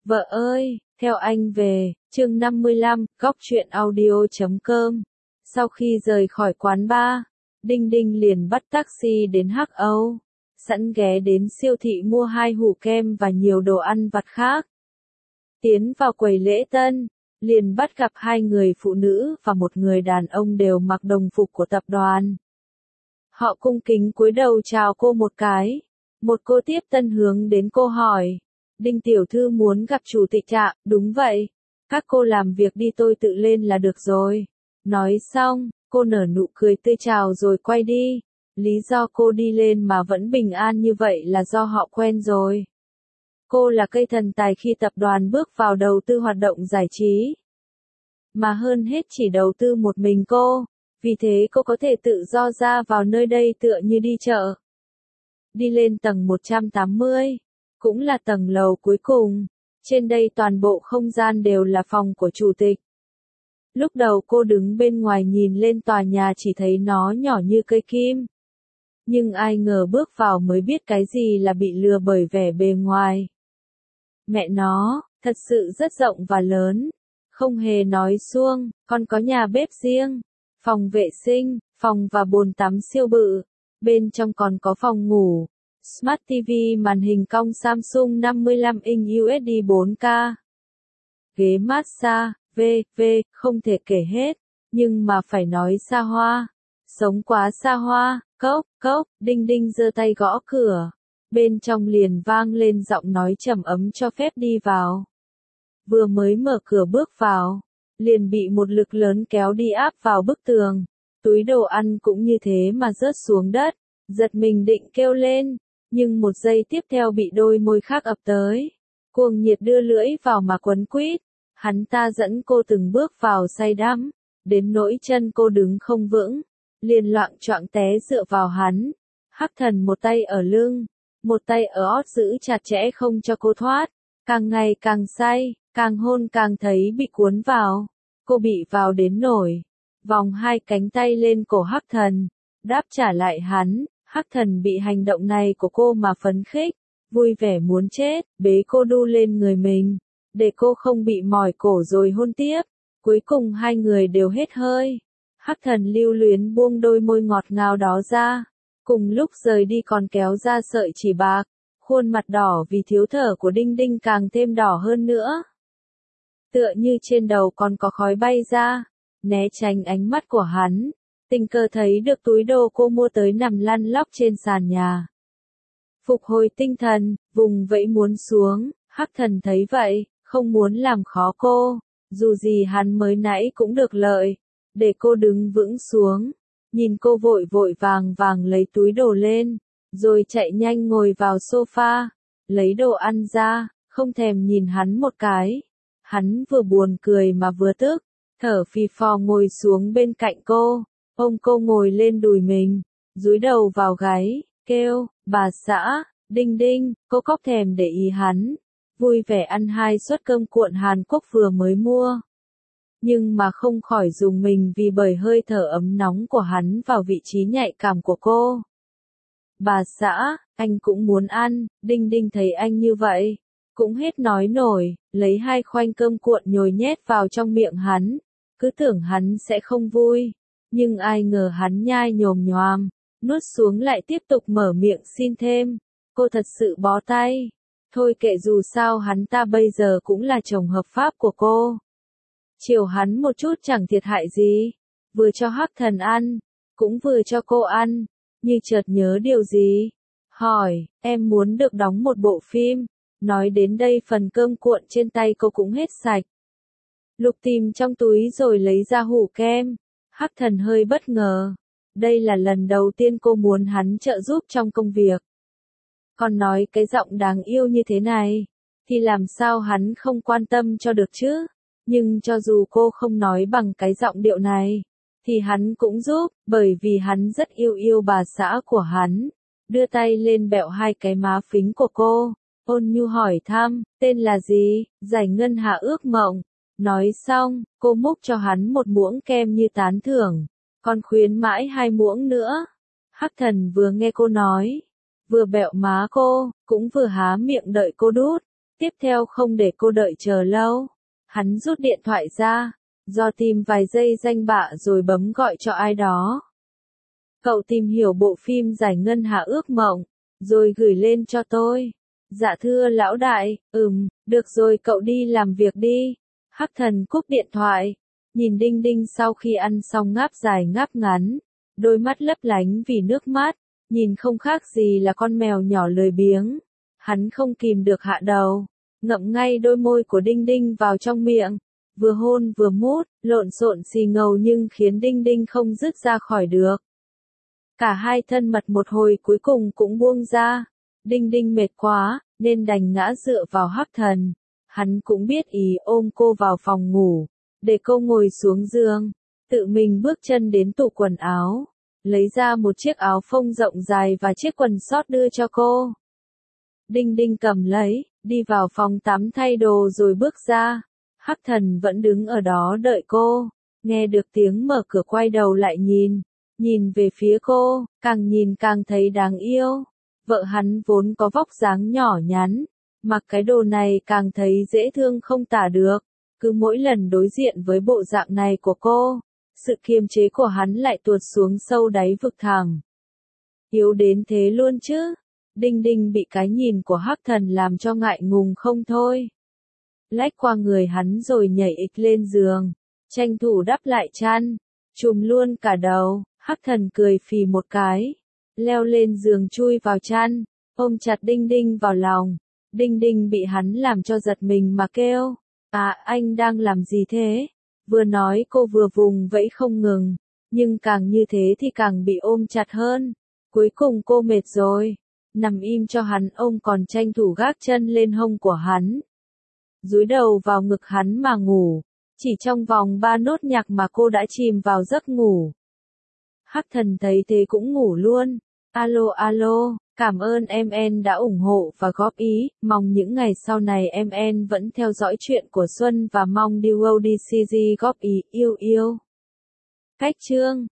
Vợ ơi, theo anh về, chương 55, góc truyện audio.com. Sau khi rời khỏi quán bar, Đinh Đinh liền bắt taxi đến Hắc Âu, sẵn ghé đến siêu thị mua 2 hũ kem và nhiều đồ ăn vặt khác. Tiến vào quầy lễ tân, liền bắt gặp 2 người phụ nữ và một người đàn ông đều mặc đồng phục của tập đoàn. Họ cung kính cúi đầu chào cô một cái. Một cô tiếp tân hướng đến cô hỏi. Đinh tiểu thư muốn gặp chủ tịch ạ? Đúng vậy. Các cô làm việc đi, tôi tự lên là được rồi. Nói xong, cô nở nụ cười tươi chào rồi quay đi. Lý do cô đi lên mà vẫn bình an như vậy là do họ quen rồi. Cô là cây thần tài khi tập đoàn bước vào đầu tư hoạt động giải trí. Mà hơn hết chỉ đầu tư một mình cô. Vì thế cô có thể tự do ra vào nơi đây tựa như đi chợ. Đi lên tầng 180, cũng là tầng lầu cuối cùng. Trên đây toàn bộ không gian đều là phòng của chủ tịch. Lúc đầu cô đứng bên ngoài nhìn lên tòa nhà chỉ thấy nó nhỏ như cây kim. Nhưng ai ngờ bước vào mới biết cái gì là bị lừa bởi vẻ bề ngoài. Mẹ nó, thật sự rất rộng và lớn. Không hề nói suông, còn có nhà bếp riêng, phòng vệ sinh, phòng và bồn tắm siêu bự. Bên trong còn có phòng ngủ, Smart TV màn hình cong Samsung 55 inch USD 4K. Ghế massage, không thể kể hết, nhưng mà phải nói xa hoa. Sống quá xa hoa, cốc, Đinh Đinh giơ tay gõ cửa. Bên trong liền vang lên giọng nói trầm ấm cho phép đi vào. Vừa mới mở cửa bước vào, liền bị một lực lớn kéo đi áp vào bức tường. Túi đồ ăn cũng như thế mà rớt xuống đất, giật mình định kêu lên, nhưng một giây tiếp theo bị đôi môi khác ập tới. Cuồng nhiệt đưa lưỡi vào mà quấn quýt, hắn ta dẫn cô từng bước vào say đắm, đến nỗi chân cô đứng không vững, liền loạng choạng té dựa vào hắn. Hắc Thần một tay ở lưng, một tay ở ót giữ chặt chẽ không cho cô thoát, càng ngày càng say, càng hôn càng thấy bị cuốn vào. Cô bị vào đến nổi, vòng 2 cánh tay lên cổ Hắc Thần, đáp trả lại hắn. Hắc Thần bị hành động này của cô mà phấn khích, vui vẻ muốn chết, bế cô đu lên người mình, để cô không bị mỏi cổ rồi hôn tiếp. Cuối cùng 2 người đều hết hơi. Hắc Thần lưu luyến buông đôi môi ngọt ngào đó ra, cùng lúc rời đi còn kéo ra sợi chỉ bạc, khuôn mặt đỏ vì thiếu thở của Đinh Đinh càng thêm đỏ hơn nữa. Tựa như trên đầu còn có khói bay ra, né tránh ánh mắt của hắn. Tình cờ thấy được túi đồ cô mua tới nằm lăn lóc trên sàn nhà. Phục hồi tinh thần, vùng vẫy muốn xuống. Hắc Thần thấy vậy, không muốn làm khó cô, dù gì hắn mới nãy cũng được lợi, để cô đứng vững xuống. Nhìn cô vội vàng lấy túi đồ lên, rồi chạy nhanh ngồi vào sofa, lấy đồ ăn ra, không thèm nhìn hắn một cái. Hắn vừa buồn cười mà vừa tức, thở phì phò ngồi xuống bên cạnh cô. Ôm cô ngồi lên đùi mình, dúi đầu vào gáy, kêu, bà xã, Đinh Đinh, cô cóc thèm để ý hắn. Vui vẻ ăn 2 suất cơm cuộn Hàn Quốc vừa mới mua. Nhưng mà không khỏi dùng mình vì bởi hơi thở ấm nóng của hắn vào vị trí nhạy cảm của cô. Bà xã, anh cũng muốn ăn. Đinh Đinh thấy anh như vậy, cũng hết nói nổi, lấy 2 khoanh cơm cuộn nhồi nhét vào trong miệng hắn. Cứ tưởng hắn sẽ không vui. Nhưng ai ngờ hắn nhai nhồm nhoàm, nuốt xuống lại tiếp tục mở miệng xin thêm. Cô thật sự bó tay. Thôi kệ, dù sao hắn ta bây giờ cũng là chồng hợp pháp của cô. Chiều hắn một chút chẳng thiệt hại gì. Vừa cho Hắc Thần ăn, cũng vừa cho cô ăn. Như chợt nhớ điều gì, hỏi, em muốn được đóng một bộ phim. Nói đến đây phần cơm cuộn trên tay cô cũng hết sạch. Lục tìm trong túi rồi lấy ra hũ kem. Hắc Thần hơi bất ngờ. Đây là lần đầu tiên cô muốn hắn trợ giúp trong công việc. Còn nói cái giọng đáng yêu như thế này, thì làm sao hắn không quan tâm cho được chứ? Nhưng cho dù cô không nói bằng cái giọng điệu này, thì hắn cũng giúp, bởi vì hắn rất yêu bà xã của hắn. Đưa tay lên bẹo 2 cái má phính của cô, ôn nhu hỏi thăm, tên là gì? Giải ngân hạ ước mộng. Nói xong, cô múc cho hắn một muỗng kem như tán thưởng, còn khuyến mãi 2 muỗng nữa. Hắc Thần vừa nghe cô nói, vừa bẹo má cô, cũng vừa há miệng đợi cô đút. Tiếp theo không để cô đợi chờ lâu, hắn rút điện thoại ra, do tìm vài giây danh bạ rồi bấm gọi cho ai đó. Cậu tìm hiểu bộ phim Giải ngân hà ước mộng, rồi gửi lên cho tôi. Dạ thưa lão đại, được rồi cậu đi làm việc đi. Hắc Thần cúp điện thoại, nhìn Đinh Đinh sau khi ăn xong ngáp dài ngáp ngắn, đôi mắt lấp lánh vì nước mắt, nhìn không khác gì là con mèo nhỏ lười biếng. Hắn không kìm được hạ đầu, ngậm ngay đôi môi của Đinh Đinh vào trong miệng, vừa hôn vừa mút, lộn xộn xì ngầu nhưng khiến Đinh Đinh không dứt ra khỏi được. Cả hai thân mật một hồi cuối cùng cũng buông ra. Đinh Đinh mệt quá, nên đành ngã dựa vào Hắc Thần. Hắn cũng biết ý ôm cô vào phòng ngủ, để cô ngồi xuống giường, tự mình bước chân đến tủ quần áo, lấy ra một chiếc áo phông rộng dài và chiếc quần sót đưa cho cô. Đinh Đinh cầm lấy, đi vào phòng tắm thay đồ rồi bước ra. Hắc Thần vẫn đứng ở đó đợi cô, nghe được tiếng mở cửa quay đầu lại nhìn về phía cô, càng nhìn càng thấy đáng yêu. Vợ hắn vốn có vóc dáng nhỏ nhắn, mặc cái đồ này càng thấy dễ thương không tả được. Cứ mỗi lần đối diện với bộ dạng này của cô, sự kiềm chế của hắn lại tuột xuống sâu đáy vực thẳm. Yếu đến thế luôn chứ? Đinh Đinh bị cái nhìn của Hắc Thần làm cho ngại ngùng không thôi. Lách qua người hắn rồi nhảy ịch lên giường, tranh thủ đắp lại chăn, trùm luôn cả đầu. Hắc Thần cười phì một cái, leo lên giường chui vào chăn, ôm chặt Đinh Đinh vào lòng. Đinh Đinh bị hắn làm cho giật mình mà kêu, anh đang làm gì thế? Vừa nói cô vừa vùng vẫy không ngừng, nhưng càng như thế thì càng bị ôm chặt hơn. Cuối cùng cô mệt rồi, nằm im cho hắn ôm còn tranh thủ gác chân lên hông của hắn. Dúi đầu vào ngực hắn mà ngủ, chỉ trong vòng 3 nốt nhạc mà cô đã chìm vào giấc ngủ. Hắc Thần thấy thế cũng ngủ luôn. Alo, cảm ơn MN đã ủng hộ và góp ý, mong những ngày sau này MN vẫn theo dõi chuyện của Xuân và mong Duo DCG góp ý, yêu. Cách chương